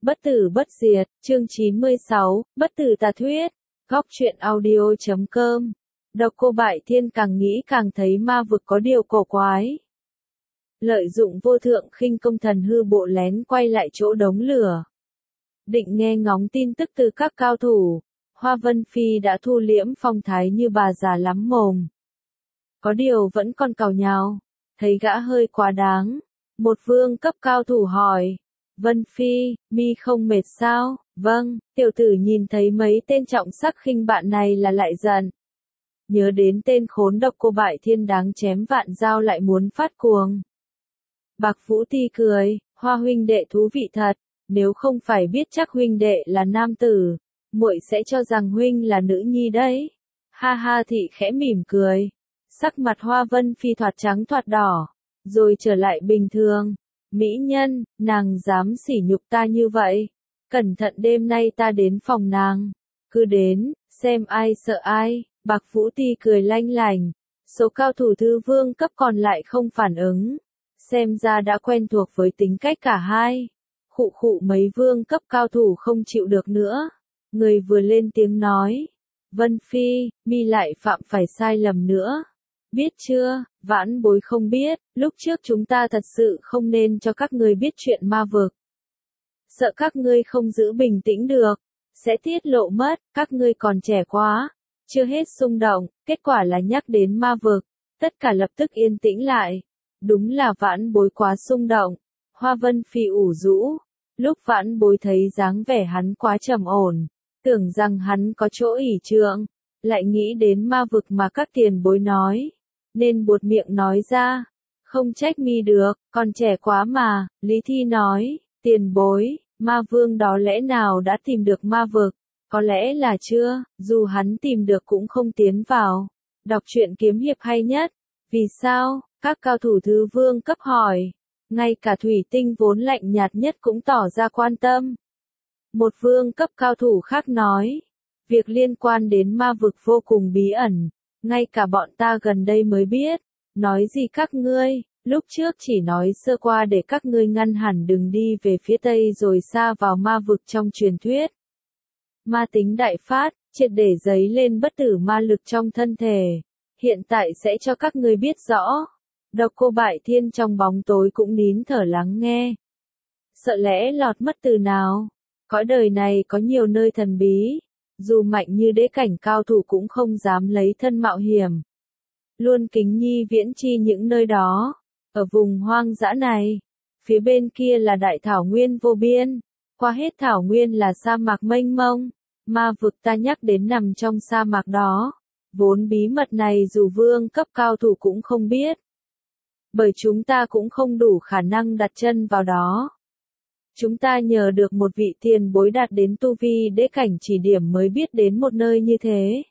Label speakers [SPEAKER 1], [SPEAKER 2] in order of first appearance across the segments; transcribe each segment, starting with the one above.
[SPEAKER 1] Bất tử bất diệt, chương 96, bất tử tà thuyết, góc truyện audio.com. Độc Cô Bại Thiên càng nghĩ càng thấy ma vực có điều cổ quái. Lợi dụng vô thượng khinh công thần hư bộ lén quay lại chỗ đống lửa. Định nghe ngóng tin tức từ các cao thủ, Hoa Vân Phi đã thu liễm phong thái như bà già lắm mồm. Có điều vẫn còn càu nhàu, thấy gã hơi quá đáng. Một vương cấp cao thủ hỏi, Vân Phi, mi không mệt sao? Vâng, tiểu tử nhìn thấy mấy tên trọng sắc khinh bạn này là lại giận. Nhớ đến tên khốn Độc Cô Bại Thiên đáng chém vạn dao lại muốn phát cuồng. Bạc Vũ Ti cười, Hoa huynh đệ thú vị thật, nếu không phải biết chắc huynh đệ là nam tử, muội sẽ cho rằng huynh là nữ nhi đấy. Ha ha, thị khẽ mỉm cười, sắc mặt Hoa Vân Phi thoạt trắng thoạt đỏ, rồi trở lại bình thường. Mỹ nhân, nàng dám sỉ nhục ta như vậy. Cẩn thận đêm nay ta đến phòng nàng. Cứ đến, xem ai sợ ai. Bạc Vũ Ti cười lanh lành. Số cao thủ thứ vương cấp còn lại không phản ứng. Xem ra đã quen thuộc với tính cách cả hai. Khụ khụ, mấy vương cấp cao thủ không chịu được nữa. Người vừa lên tiếng nói. Vân Phi, mi lại phạm phải sai lầm nữa. Biết chưa, vãn bối không biết, lúc trước chúng ta thật sự không nên cho các ngươi biết chuyện ma vực. Sợ các ngươi không giữ bình tĩnh được, sẽ tiết lộ mất, các ngươi còn trẻ quá. Chưa hết xung động, kết quả là nhắc đến ma vực, tất cả lập tức yên tĩnh lại. Đúng là vãn bối quá xung động. Hoa Vân Phi ủ rũ, lúc vãn bối thấy dáng vẻ hắn quá trầm ổn, tưởng rằng hắn có chỗ ỷ trượng, lại nghĩ đến ma vực mà các tiền bối nói. Nên buột miệng nói ra, không trách mi được, còn trẻ quá mà. Lý Thi nói, tiền bối, ma vương đó lẽ nào đã tìm được ma vực? Có lẽ là chưa, dù hắn tìm được cũng không tiến vào. Đọc truyện kiếm hiệp hay nhất. Vì sao? Các cao thủ thứ vương cấp hỏi. Ngay cả Thủy Tinh vốn lạnh nhạt nhất cũng tỏ ra quan tâm. Một vương cấp cao thủ khác nói, việc liên quan đến ma vực vô cùng bí ẩn. Ngay cả bọn ta gần đây mới biết. Nói gì các ngươi, lúc trước chỉ nói sơ qua để các ngươi ngăn hẳn đừng đi về phía tây rồi xa vào ma vực trong truyền thuyết. Ma tính đại phát, triệt để dấy lên bất tử ma lực trong thân thể. Hiện tại sẽ cho các ngươi biết rõ. Độc Cô Bại Thiên trong bóng tối cũng nín thở lắng nghe. Sợ lẽ lọt mất từ nào. Cõi đời này có nhiều nơi thần bí. Dù mạnh như đế cảnh cao thủ cũng không dám lấy thân mạo hiểm. Luôn kính nhi viễn chi những nơi đó. Ở vùng hoang dã này, phía bên kia là đại thảo nguyên vô biên. Qua hết thảo nguyên là sa mạc mênh mông. Ma vực ta nhắc đến nằm trong sa mạc đó. Vốn bí mật này dù vương cấp cao thủ cũng không biết. Bởi chúng ta cũng không đủ khả năng đặt chân vào đó. Chúng ta nhờ được một vị tiền bối đạt đến tu vi đế cảnh chỉ điểm mới biết đến một nơi như thế.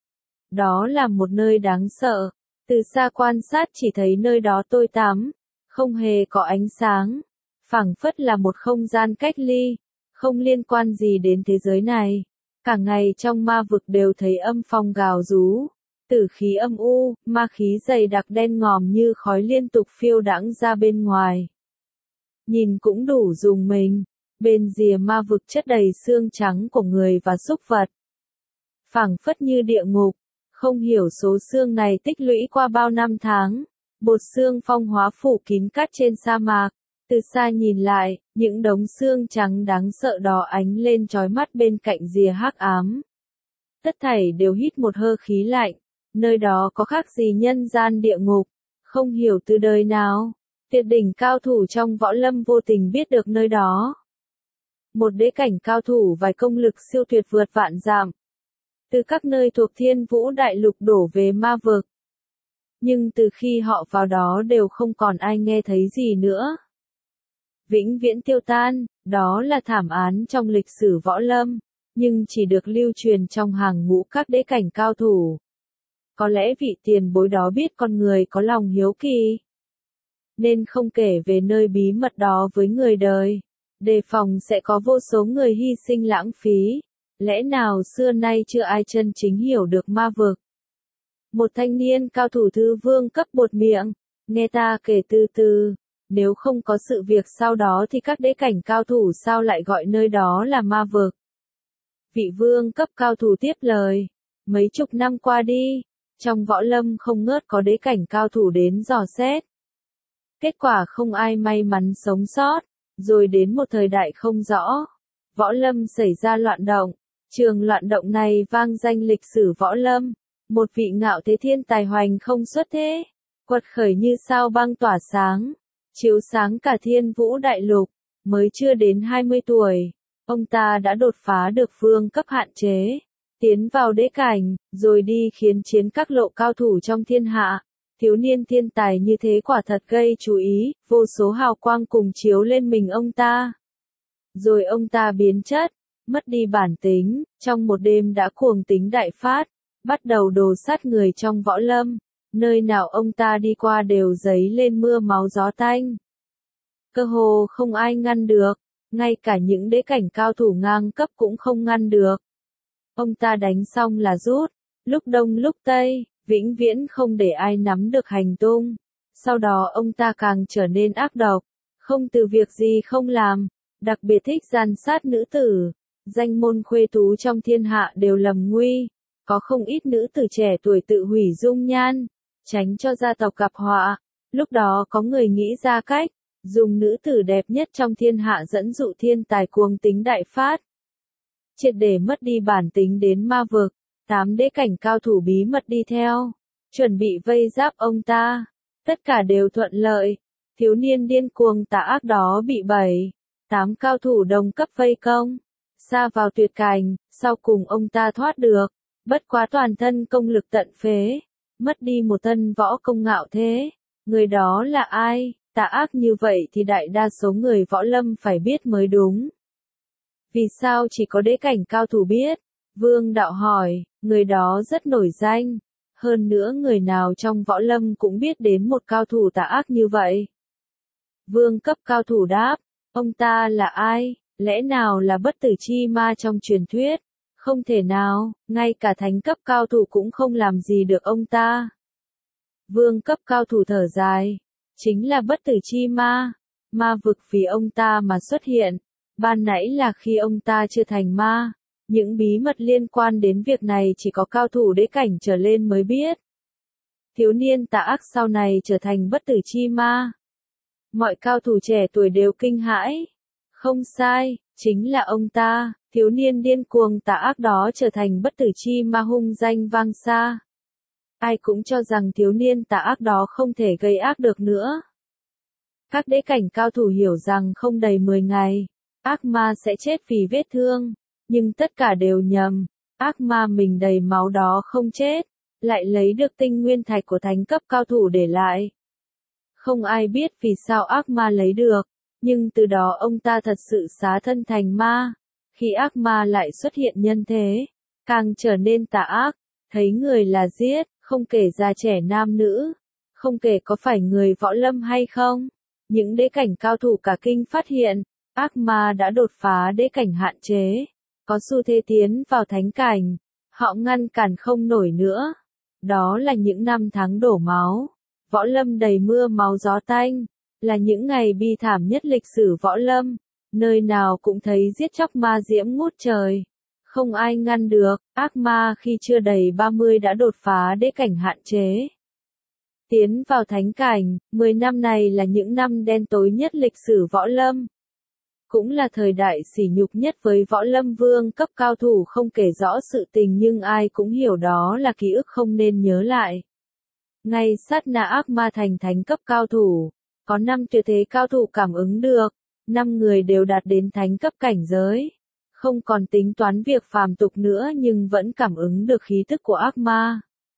[SPEAKER 1] Đó là một nơi đáng sợ. Từ xa quan sát chỉ thấy nơi đó tối tăm, không hề có ánh sáng. Phảng phất là một không gian cách ly, không liên quan gì đến thế giới này. Cả ngày trong ma vực đều thấy âm phong gào rú. Tử khí âm u, ma khí dày đặc đen ngòm như khói liên tục phiêu đãng ra bên ngoài. Nhìn cũng đủ rùng mình, bên rìa ma vực chất đầy xương trắng của người và súc vật. Phảng phất như địa ngục, không hiểu số xương này tích lũy qua bao năm tháng. Bột xương phong hóa phủ kín cát trên sa mạc. Từ xa nhìn lại, những đống xương trắng đáng sợ đó ánh lên chói mắt bên cạnh rìa hắc ám. Tất thảy đều hít một hơi khí lạnh, nơi đó có khác gì nhân gian địa ngục, không hiểu từ đời nào. Tuyệt đỉnh cao thủ trong võ lâm vô tình biết được nơi đó. Một đế cảnh cao thủ vài công lực siêu tuyệt vượt vạn dặm. Từ các nơi thuộc Thiên Vũ Đại Lục đổ về ma vực. Nhưng từ khi họ vào đó đều không còn ai nghe thấy gì nữa. Vĩnh viễn tiêu tan, đó là thảm án trong lịch sử võ lâm, nhưng chỉ được lưu truyền trong hàng ngũ các đế cảnh cao thủ. Có lẽ vị tiền bối đó biết con người có lòng hiếu kỳ, nên không kể về nơi bí mật đó với người đời, đề phòng sẽ có vô số người hy sinh lãng phí. Lẽ nào xưa nay chưa ai chân chính hiểu được ma vực? Một thanh niên cao thủ thứ vương cấp buột miệng, nghe ta kể từ từ. Nếu không có sự việc sau đó thì các đế cảnh cao thủ sao lại gọi nơi đó là ma vực? Vị vương cấp cao thủ tiếp lời. Mấy chục năm qua đi, trong võ lâm không ngớt có đế cảnh cao thủ đến dò xét. Kết quả không ai may mắn sống sót, rồi đến một thời đại không rõ. Võ lâm xảy ra loạn động, trường loạn động này vang danh lịch sử võ lâm. Một vị ngạo thế thiên tài hoành không xuất thế, quật khởi như sao băng tỏa sáng, chiếu sáng cả thiên vũ đại lục, mới chưa đến 20 tuổi. Ông ta đã đột phá được vương cấp hạn chế, tiến vào đế cảnh, rồi đi khiến chiến các lộ cao thủ trong thiên hạ. Thiếu niên thiên tài như thế quả thật gây chú ý, vô số hào quang cùng chiếu lên mình ông ta. Rồi ông ta biến chất, mất đi bản tính, trong một đêm đã cuồng tính đại phát, bắt đầu đồ sát người trong võ lâm, nơi nào ông ta đi qua đều dấy lên mưa máu gió tanh. Cơ hồ không ai ngăn được, ngay cả những đế cảnh cao thủ ngang cấp cũng không ngăn được. Ông ta đánh xong là rút, lúc đông lúc tây, vĩnh viễn không để ai nắm được hành tung. Sau đó ông ta càng trở nên ác độc, không từ việc gì không làm, đặc biệt thích gian sát nữ tử. Danh môn khuê tú trong thiên hạ đều lầm nguy, có không ít nữ tử trẻ tuổi tự hủy dung nhan, tránh cho gia tộc gặp họa. Lúc đó có người nghĩ ra cách, dùng nữ tử đẹp nhất trong thiên hạ dẫn dụ thiên tài cuồng tính đại phát. Triệt để mất đi bản tính đến ma vực, 8 đế cảnh cao thủ bí mật đi theo, chuẩn bị vây giáp ông ta. Tất cả đều thuận lợi, thiếu niên điên cuồng tà ác đó bị 7-8 cao thủ đồng cấp vây công, sa vào tuyệt cảnh, sau cùng ông ta thoát được, bất quá toàn thân công lực tận phế, mất đi một thân võ công ngạo thế. Người đó là ai? Tà ác như vậy thì đại đa số người võ lâm phải biết mới đúng. Vì sao chỉ có đế cảnh cao thủ biết? Vương đạo hỏi, người đó rất nổi danh. Hơn nữa người nào trong võ lâm cũng biết đến một cao thủ tà ác như vậy. Vương cấp cao thủ đáp, ông ta là ai? Lẽ nào là bất tử chi ma trong truyền thuyết? Không thể nào, ngay cả thánh cấp cao thủ cũng không làm gì được ông ta. Vương cấp cao thủ thở dài, chính là bất tử chi ma. Ma vực vì ông ta mà xuất hiện, ban nãy là khi ông ta chưa thành ma. Những bí mật liên quan đến việc này chỉ có cao thủ đế cảnh trở lên mới biết. Thiếu niên tà ác sau này trở thành bất tử chi ma. Mọi cao thủ trẻ tuổi đều kinh hãi. Không sai, chính là ông ta, thiếu niên điên cuồng tà ác đó trở thành bất tử chi ma hung danh vang xa. Ai cũng cho rằng thiếu niên tà ác đó không thể gây ác được nữa. Các đế cảnh cao thủ hiểu rằng không đầy 10 ngày, ác ma sẽ chết vì vết thương, nhưng tất cả đều nhầm. Ác ma mình đầy máu đó không chết, lại lấy được tinh nguyên thạch của thánh cấp cao thủ để lại. Không ai biết vì sao ác ma lấy được, nhưng từ đó ông ta thật sự xá thân thành ma. Khi ác ma lại xuất hiện nhân thế, càng trở nên tà ác, thấy người là giết, không kể già trẻ nam nữ, không kể có phải người võ lâm hay không. Những đế cảnh cao thủ cả kinh phát hiện, ác ma đã đột phá đế cảnh hạn chế, có xu thế tiến vào thánh cảnh, họ ngăn cản không nổi nữa. Đó là những năm tháng đổ máu, võ lâm đầy mưa máu gió tanh, là những ngày bi thảm nhất lịch sử võ lâm, nơi nào cũng thấy giết chóc ma diễm ngút trời. Không ai ngăn được, ác ma khi chưa đầy 30 đã đột phá đế cảnh hạn chế. Tiến vào thánh cảnh, 10 năm này là những năm đen tối nhất lịch sử võ lâm. Cũng là thời đại sỉ nhục nhất với võ lâm vương cấp cao thủ không kể rõ sự tình nhưng ai cũng hiểu đó là ký ức không nên nhớ lại. Ngay sát na ác ma thành thánh cấp cao thủ, có 5 tuyệt thế cao thủ cảm ứng được, 5 người đều đạt đến thánh cấp cảnh giới. Không còn tính toán việc phàm tục nữa nhưng vẫn cảm ứng được khí tức của ác ma.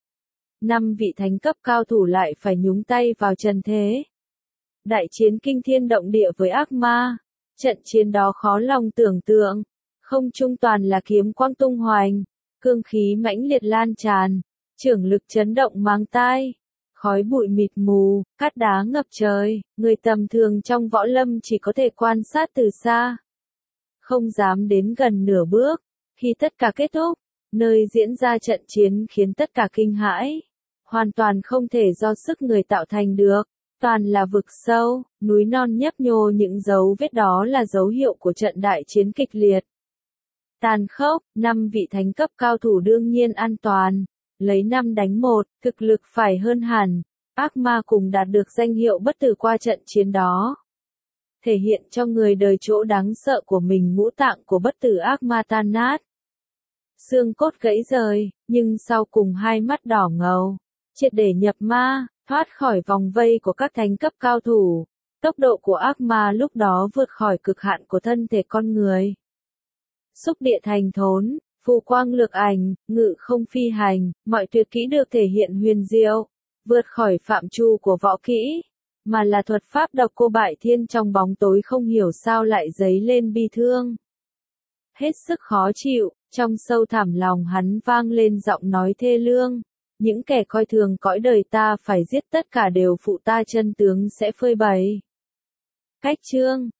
[SPEAKER 1] 5 vị thánh cấp cao thủ lại phải nhúng tay vào trần thế. Đại chiến kinh thiên động địa với ác ma. Trận chiến đó khó lòng tưởng tượng. Không trung toàn là kiếm quang tung hoành, cương khí mãnh liệt lan tràn, trưởng lực chấn động mang tai. Khói bụi mịt mù, cát đá ngập trời, người tầm thường trong võ lâm chỉ có thể quan sát từ xa. Không dám đến gần nửa bước. Khi tất cả kết thúc, nơi diễn ra trận chiến khiến tất cả kinh hãi. Hoàn toàn không thể do sức người tạo thành được. toàn là vực sâu, núi non nhấp nhô, những dấu vết đó là dấu hiệu của trận đại chiến kịch liệt. Tàn khốc, 5 vị thánh cấp cao thủ đương nhiên an toàn, lấy 5 đánh 1, thực lực phải hơn hẳn, ác ma cùng đạt được danh hiệu bất tử qua trận chiến đó. Thể hiện cho người đời chỗ đáng sợ của mình, ngũ tạng của bất tử ác ma tan nát. Xương cốt gãy rời, nhưng sau cùng hai mắt đỏ ngầu, triệt để nhập ma, thoát khỏi vòng vây của các thánh cấp cao thủ. Tốc độ của ác ma lúc đó vượt khỏi cực hạn của thân thể con người. Xúc địa thành thốn, phù quang lược ảnh, ngự không phi hành, mọi tuyệt kỹ được thể hiện huyền diệu, vượt khỏi phạm trù của võ kỹ, mà là thuật pháp độc cô bại thiên. Trong bóng tối không hiểu sao lại dấy lên bi thương. Hết sức khó chịu, trong sâu thẳm lòng hắn vang lên giọng nói thê lương. Những kẻ coi thường cõi đời ta phải giết tất cả đều phụ ta, chân tướng sẽ phơi bày. Cách chương